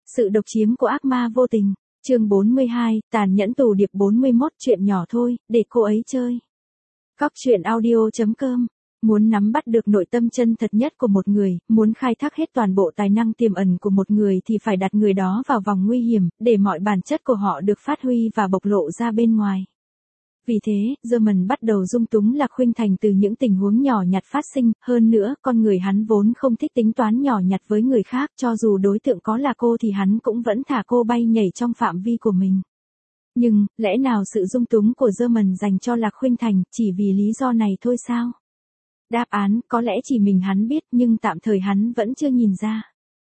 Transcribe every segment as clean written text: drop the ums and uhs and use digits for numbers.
Sự độc chiếm của ác ma vô tình. Chương 42, tàn nhẫn tù điệp 41, chuyện nhỏ thôi, để cô ấy chơi. Góc truyện audio.com. Muốn nắm bắt được nội tâm chân thật nhất của một người, muốn khai thác hết toàn bộ tài năng tiềm ẩn của một người thì phải đặt người đó vào vòng nguy hiểm, để mọi bản chất của họ được phát huy và bộc lộ ra bên ngoài. Vì thế, German bắt đầu dung túng Lạc Khuynh Thành từ những tình huống nhỏ nhặt phát sinh, hơn nữa, con người hắn vốn không thích tính toán nhỏ nhặt với người khác, cho dù đối tượng có là cô thì hắn cũng vẫn thả cô bay nhảy trong phạm vi của mình. Nhưng, lẽ nào sự dung túng của German dành cho Lạc Khuynh Thành chỉ vì lý do này thôi sao? Đáp án, có lẽ chỉ mình hắn biết nhưng tạm thời hắn vẫn chưa nhìn ra.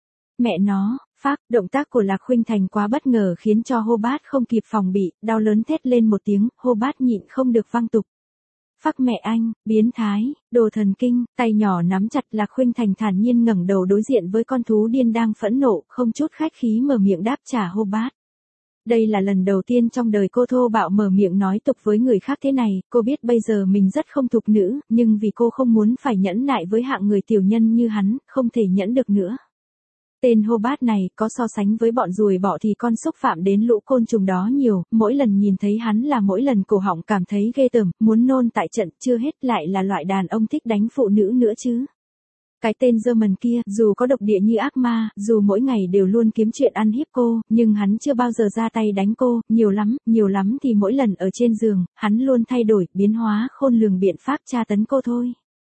Mẹ nó, phác, động tác của Lạc Khuynh Thành quá bất ngờ khiến cho Hobart không kịp phòng bị, đau lớn thét lên một tiếng, Hobart nhịn không được văng tục. Phác mẹ anh, biến thái, đồ thần kinh, tay nhỏ nắm chặt. Lạc Khuynh Thành thản nhiên ngẩng đầu đối diện với con thú điên đang phẫn nộ, không chút khách khí mở miệng đáp trả Hobart. Đây là lần đầu tiên trong đời cô thô bạo mở miệng nói tục với người khác thế này, cô biết bây giờ mình rất không thục nữ, nhưng vì cô không muốn phải nhẫn nại với hạng người tiểu nhân như hắn, không thể nhẫn được nữa. Tên Hobart này, có so sánh với bọn ruồi bọ thì con xúc phạm đến lũ côn trùng đó nhiều, mỗi lần nhìn thấy hắn là mỗi lần cổ họng cảm thấy ghê tởm, muốn nôn tại trận, chưa hết lại là loại đàn ông thích đánh phụ nữ nữa chứ. Cái tên German kia, dù có độc địa như ác ma, dù mỗi ngày đều luôn kiếm chuyện ăn hiếp cô, nhưng hắn chưa bao giờ ra tay đánh cô, nhiều lắm thì mỗi lần ở trên giường, hắn luôn thay đổi, biến hóa khôn lường biện pháp tra tấn cô thôi.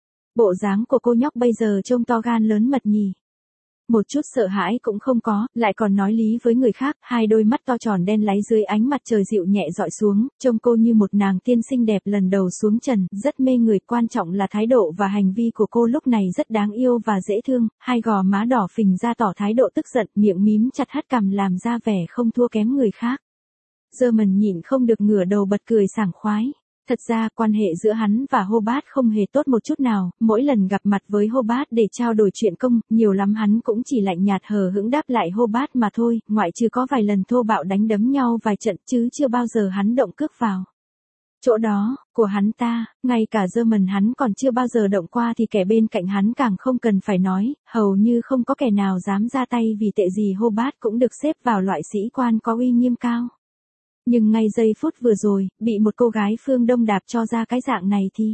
Bộ dáng của cô nhóc bây giờ trông to gan lớn mật nhỉ. Một chút sợ hãi cũng không có, lại còn nói lý với người khác, hai đôi mắt to tròn đen láy dưới ánh mặt trời dịu nhẹ dọi xuống, trông cô như một nàng tiên xinh đẹp lần đầu xuống trần, rất mê người, quan trọng là thái độ và hành vi của cô lúc này rất đáng yêu và dễ thương, hai gò má đỏ phình ra tỏ thái độ tức giận, miệng mím chặt hắt cằm làm ra vẻ không thua kém người khác. German nhịn không được ngửa đầu bật cười sảng khoái. Thật ra, quan hệ giữa hắn và Hobart không hề tốt một chút nào, mỗi lần gặp mặt với Hobart để trao đổi chuyện công, nhiều lắm hắn cũng chỉ lạnh nhạt hờ hững đáp lại Hobart mà thôi, ngoại trừ có vài lần thô bạo đánh đấm nhau vài trận chứ chưa bao giờ hắn động cước vào. Chỗ đó, của hắn ta, ngay cả German hắn còn chưa bao giờ động qua thì kẻ bên cạnh hắn càng không cần phải nói, hầu như không có kẻ nào dám ra tay vì tệ gì Hobart cũng được xếp vào loại sĩ quan có uy nghiêm cao. Nhưng ngay giây phút vừa rồi, bị một cô gái phương Đông đạp cho ra cái dạng này thì...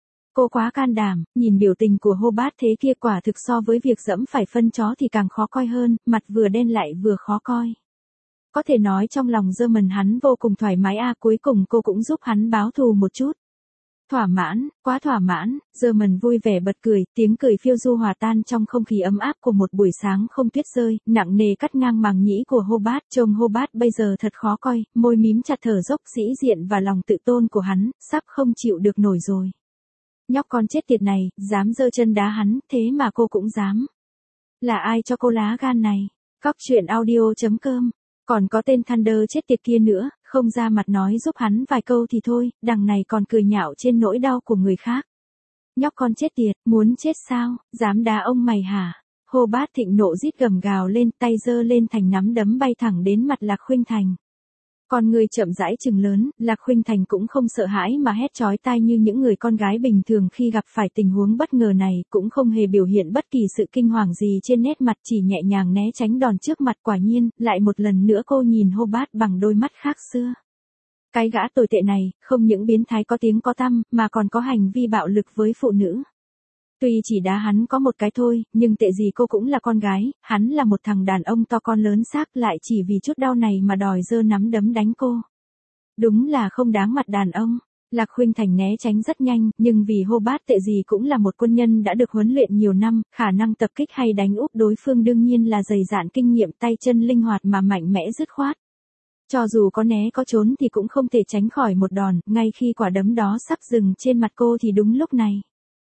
Cô quá can đảm, nhìn biểu tình của Hobart thế kia quả thực so với việc dẫm phải phân chó thì càng khó coi hơn, mặt vừa đen lại vừa khó coi. Có thể nói trong lòng German hắn vô cùng thoải mái cuối cùng cô cũng giúp hắn báo thù một chút. Thỏa mãn, quá thỏa mãn, German vui vẻ bật cười, tiếng cười phiêu du hòa tan trong không khí ấm áp của một buổi sáng không tuyết rơi, nặng nề cắt ngang màng nhĩ của Hobart, trông Hobart bây giờ thật khó coi, môi mím chặt thở dốc sĩ diện và lòng tự tôn của hắn, sắp không chịu được nổi rồi. Nhóc con chết tiệt này, dám giơ chân đá hắn, thế mà cô cũng dám. Là ai cho cô lá gan này? Góc truyện audio.com. Còn có tên Thunder chết tiệt kia nữa, không ra mặt nói giúp hắn vài câu thì thôi, đằng này còn cười nhạo trên nỗi đau của người khác. Nhóc con chết tiệt, muốn chết sao, dám đá ông mày hả? Hobart thịnh nộ rít gầm gào lên, tay giơ lên thành nắm đấm bay thẳng đến mặt Lạc Khuynh Thành. Con người chậm rãi trừng lớn, Lạc Khuynh Thành cũng không sợ hãi mà hét chói tai như những người con gái bình thường khi gặp phải tình huống bất ngờ này, cũng không hề biểu hiện bất kỳ sự kinh hoàng gì trên nét mặt, chỉ nhẹ nhàng né tránh đòn trước mặt. Quả nhiên, lại một lần nữa cô nhìn Hobart bằng đôi mắt khác xưa. Cái gã tồi tệ này, không những biến thái có tiếng có tăm, mà còn có hành vi bạo lực với phụ nữ. Tuy chỉ đá hắn có một cái thôi, nhưng tệ gì cô cũng là con gái, hắn là một thằng đàn ông to con lớn xác, lại chỉ vì chút đau này mà đòi giơ nắm đấm đánh cô. Đúng là không đáng mặt đàn ông. Lạc Khuynh Thành né tránh rất nhanh, nhưng vì Hobart tệ gì cũng là một quân nhân đã được huấn luyện nhiều năm, khả năng tập kích hay đánh úp đối phương đương nhiên là dày dạn kinh nghiệm, tay chân linh hoạt mà mạnh mẽ dứt khoát. Cho dù có né có trốn thì cũng không thể tránh khỏi một đòn, ngay khi quả đấm đó sắp dừng trên mặt cô thì đúng lúc này.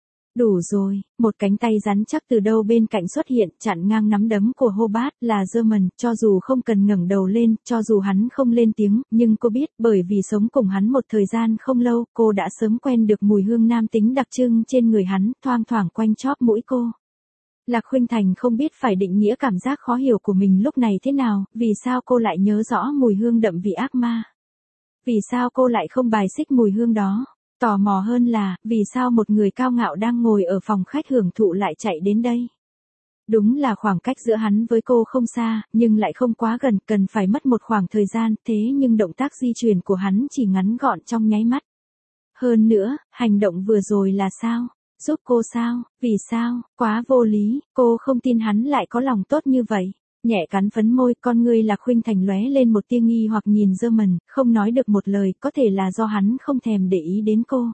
Đủ rồi, một cánh tay rắn chắc từ đâu bên cạnh xuất hiện, chặn ngang nắm đấm của Hobart, là German, cho dù không cần ngẩng đầu lên, cho dù hắn không lên tiếng, nhưng cô biết, bởi vì sống cùng hắn một thời gian không lâu, cô đã sớm quen được mùi hương nam tính đặc trưng trên người hắn, thoang thoảng quanh chóp mũi cô. Lạc Khuynh Thành không biết phải định nghĩa cảm giác khó hiểu của mình lúc này thế nào, vì sao cô lại nhớ rõ mùi hương đậm vị ác ma? Vì sao cô lại không bài xích mùi hương đó? Tò mò hơn là, vì sao một người cao ngạo đang ngồi ở phòng khách hưởng thụ lại chạy đến đây? Đúng là khoảng cách giữa hắn với cô không xa, nhưng lại không quá gần, cần phải mất một khoảng thời gian, thế nhưng động tác di chuyển của hắn chỉ ngắn gọn trong nháy mắt. Hơn nữa, hành động vừa rồi là sao? Giúp cô sao? Vì sao? Quá vô lý, cô không tin hắn lại có lòng tốt như vậy. Nhẹ cắn phấn môi, con ngươi Lạc Khuynh Thành lóe lên một tia nghi hoặc nhìn German, không nói được một lời, có thể là do hắn không thèm để ý đến cô.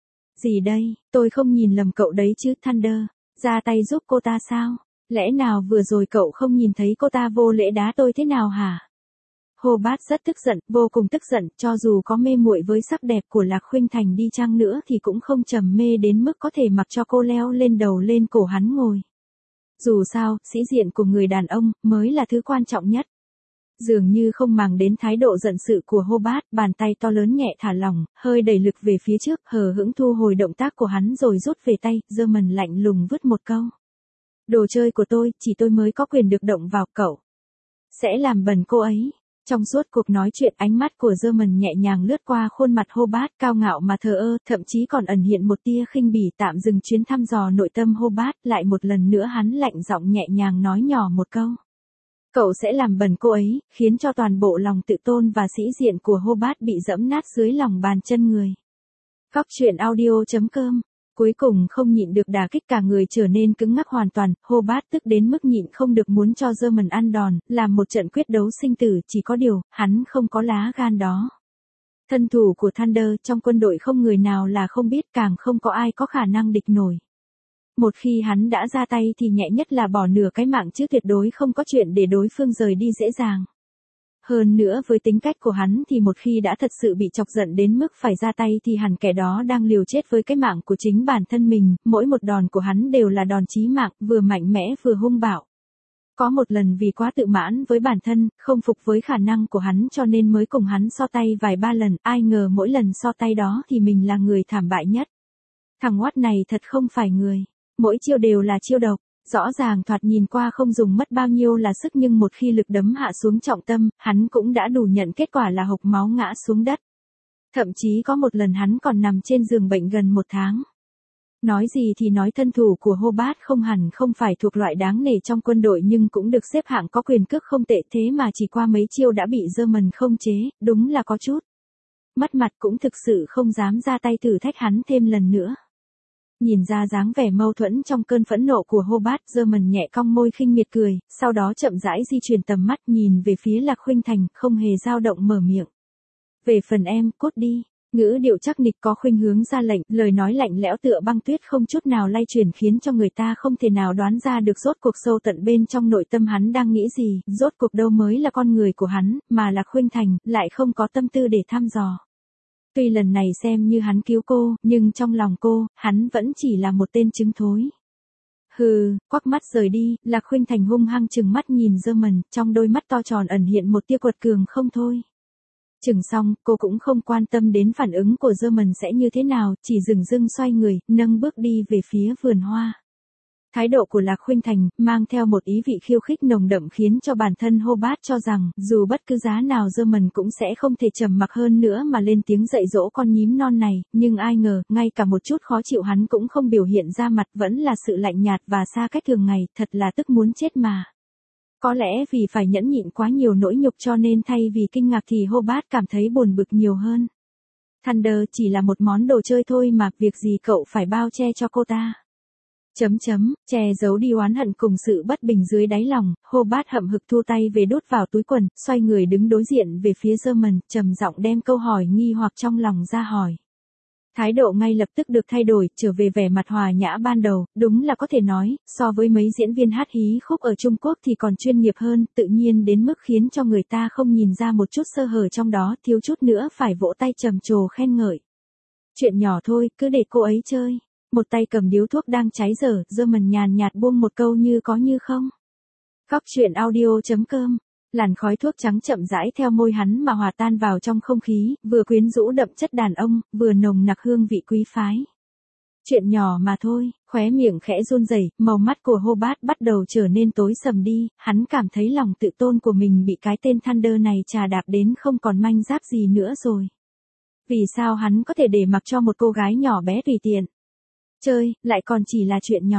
Gì đây, tôi không nhìn lầm cậu đấy chứ, Thunder, ra tay giúp cô ta sao? Lẽ nào vừa rồi cậu không nhìn thấy cô ta vô lễ đá tôi thế nào hả? Hobart rất tức giận, vô cùng tức giận, cho dù có mê muội với sắc đẹp của Lạc Khuynh Thành đi chăng nữa thì cũng không trầm mê đến mức có thể mặc cho cô leo lên đầu lên cổ hắn ngồi. Dù sao, sĩ diện của người đàn ông mới là thứ quan trọng nhất. Dường như không màng đến thái độ giận sự của Hobart, bàn tay to lớn nhẹ thả lỏng, hơi đẩy lực về phía trước, hờ hững thu hồi động tác của hắn rồi rút về tay, German lạnh lùng vứt một câu. Đồ chơi của tôi, chỉ tôi mới có quyền được động vào, cậu sẽ làm bẩn cô ấy. Trong suốt cuộc nói chuyện, ánh mắt của German nhẹ nhàng lướt qua khuôn mặt Hobart, cao ngạo mà thờ ơ, thậm chí còn ẩn hiện một tia khinh bỉ. Tạm dừng chuyến thăm dò nội tâm Hobart, lại một lần nữa hắn lạnh giọng nhẹ nhàng nói nhỏ một câu. Cậu sẽ làm bẩn cô ấy, khiến cho toàn bộ lòng tự tôn và sĩ diện của Hobart bị dẫm nát dưới lòng bàn chân người. Góc truyện audio.com. Cuối cùng không nhịn được đả kích, cả người trở nên cứng ngắc hoàn toàn, Hobart tức đến mức nhịn không được muốn cho German ăn đòn, làm một trận quyết đấu sinh tử, chỉ có điều, hắn không có lá gan đó. Thân thủ của Thunder trong quân đội không người nào là không biết, càng không có ai có khả năng địch nổi. Một khi hắn đã ra tay thì nhẹ nhất là bỏ nửa cái mạng chứ tuyệt đối không có chuyện để đối phương rời đi dễ dàng. Hơn nữa với tính cách của hắn thì một khi đã thật sự bị chọc giận đến mức phải ra tay thì hẳn kẻ đó đang liều chết với cái mạng của chính bản thân mình, mỗi một đòn của hắn đều là đòn chí mạng, vừa mạnh mẽ vừa hung bạo. Có một lần vì quá tự mãn với bản thân, không phục với khả năng của hắn cho nên mới cùng hắn so tay vài ba lần, ai ngờ mỗi lần so tay đó thì mình là người thảm bại nhất. Thằng oát này thật không phải người, mỗi chiêu đều là chiêu độc. Rõ ràng thoạt nhìn qua không dùng mất bao nhiêu là sức nhưng một khi lực đấm hạ xuống trọng tâm, hắn cũng đã đủ nhận kết quả là hộc máu ngã xuống đất. Thậm chí có một lần hắn còn nằm trên giường bệnh gần 1 tháng. Nói gì thì nói, thân thủ của Hobart không hẳn không phải thuộc loại đáng nể trong quân đội nhưng cũng được xếp hạng có quyền cước không tệ, thế mà chỉ qua mấy chiêu đã bị German không chế, đúng là có chút mất mặt, cũng thực sự không dám ra tay thử thách hắn thêm lần nữa. Nhìn ra dáng vẻ mâu thuẫn trong cơn phẫn nộ của Hobart, German nhẹ cong môi khinh miệt cười, sau đó chậm rãi di chuyển tầm mắt nhìn về phía Lạc Khuynh Thành, không hề dao động mở miệng. Về phần em, cút đi. Ngữ điệu chắc nịch có khuynh hướng ra lệnh, lời nói lạnh lẽo tựa băng tuyết không chút nào lay chuyển khiến cho người ta không thể nào đoán ra được rốt cuộc sâu tận bên trong nội tâm hắn đang nghĩ gì, rốt cuộc đâu mới là con người của hắn, mà Lạc Khuynh Thành lại không có tâm tư để thăm dò. Tuy lần này xem như hắn cứu cô, nhưng trong lòng cô, hắn vẫn chỉ là một tên trứng thối. Hừ, quắc mắt rời đi, Lạc Khuynh Thành hung hăng trừng mắt nhìn German, trong đôi mắt to tròn ẩn hiện một tia quật cường không thôi. Chừng xong, cô cũng không quan tâm đến phản ứng của German sẽ như thế nào, chỉ dừng dưng xoay người, nâng bước đi về phía vườn hoa. Thái độ của Lạc Khuynh Thành, mang theo một ý vị khiêu khích nồng đậm khiến cho bản thân Hobart cho rằng, dù bất cứ giá nào German cũng sẽ không thể trầm mặc hơn nữa mà lên tiếng dạy dỗ con nhím non này, nhưng ai ngờ, ngay cả một chút khó chịu hắn cũng không biểu hiện ra mặt, vẫn là sự lạnh nhạt và xa cách thường ngày, thật là tức muốn chết mà. Có lẽ vì phải nhẫn nhịn quá nhiều nỗi nhục cho nên thay vì kinh ngạc thì Hobart cảm thấy buồn bực nhiều hơn. Thunder chỉ là một món đồ chơi thôi mà, việc gì cậu phải bao che cho cô ta. Che giấu đi oán hận cùng sự bất bình dưới đáy lòng, Hobart hậm hực thu tay về đút vào túi quần, xoay người đứng đối diện về phía German, trầm giọng đem câu hỏi nghi hoặc trong lòng ra hỏi. Thái độ ngay lập tức được thay đổi, trở về vẻ mặt hòa nhã ban đầu, đúng là có thể nói, so với mấy diễn viên hát hí khúc ở Trung Quốc thì còn chuyên nghiệp hơn, tự nhiên đến mức khiến cho người ta không nhìn ra một chút sơ hở trong đó, thiếu chút nữa phải vỗ tay trầm trồ khen ngợi. Chuyện nhỏ thôi, cứ để cô ấy chơi. Một tay cầm điếu thuốc đang cháy dở, German nhàn nhạt buông một câu như có như không. Góc truyện audio.com. Làn khói thuốc trắng chậm rãi theo môi hắn mà hòa tan vào trong không khí, vừa quyến rũ đậm chất đàn ông, vừa nồng nặc hương vị quý phái. Chuyện nhỏ mà thôi, khóe miệng khẽ run rẩy, màu mắt của Hobart bắt đầu trở nên tối sầm đi, hắn cảm thấy lòng tự tôn của mình bị cái tên Thunder này trà đạp đến không còn manh giáp gì nữa rồi. Vì sao hắn có thể để mặc cho một cô gái nhỏ bé tùy tiện chơi, lại còn chỉ là chuyện nhỏ.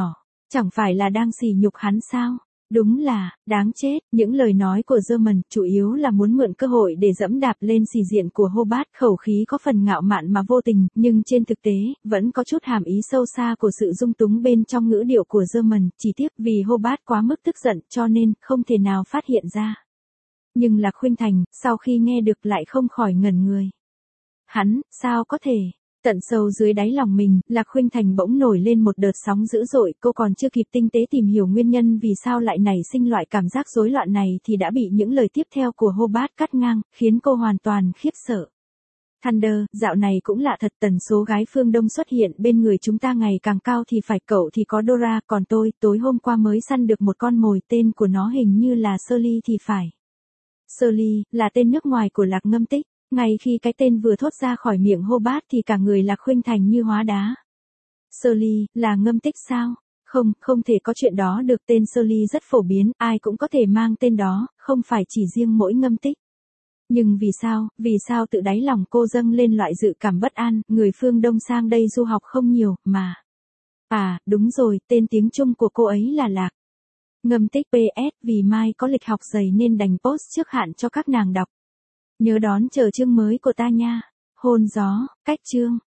Chẳng phải là đang sỉ nhục hắn sao? Đúng là, đáng chết, những lời nói của German chủ yếu là muốn mượn cơ hội để dẫm đạp lên sĩ diện của Hobart, khẩu khí có phần ngạo mạn mà vô tình, nhưng trên thực tế, vẫn có chút hàm ý sâu xa của sự dung túng bên trong ngữ điệu của German, chỉ tiếc vì Hobart quá mức tức giận cho nên không thể nào phát hiện ra. Nhưng Lạc Khuynh Thành, sau khi nghe được lại không khỏi ngẩn người. Hắn, sao có thể? Tận sâu dưới đáy lòng mình, Lạc Khuynh Thành bỗng nổi lên một đợt sóng dữ dội, cô còn chưa kịp tinh tế tìm hiểu nguyên nhân vì sao lại nảy sinh loại cảm giác rối loạn này thì đã bị những lời tiếp theo của Hobart cắt ngang, khiến cô hoàn toàn khiếp sợ. Thunder, dạo này cũng lạ thật, tần số gái phương Đông xuất hiện bên người chúng ta ngày càng cao thì phải, cậu thì có Dora, còn tôi, tối hôm qua mới săn được một con mồi, tên của nó hình như là Shirley thì phải. Shirley, là tên nước ngoài của Lạc Ngâm Tích. Ngay khi cái tên vừa thốt ra khỏi miệng Hobart thì cả người Lạc Khuynh Thành như hóa đá. Shirley, là Ngâm Tích sao? Không, không thể có chuyện đó được, tên Shirley rất phổ biến, ai cũng có thể mang tên đó, không phải chỉ riêng mỗi Ngâm Tích. Nhưng vì sao tự đáy lòng cô dâng lên loại dự cảm bất an, người phương Đông sang đây du học không nhiều, mà. À, đúng rồi, tên tiếng Trung của cô ấy là Lạc Ngâm Tích. PS, vì mai có lịch học dày nên đành post trước hạn cho các nàng đọc. Nhớ đón chờ chương mới của ta nha. Hôn gió, cách chương.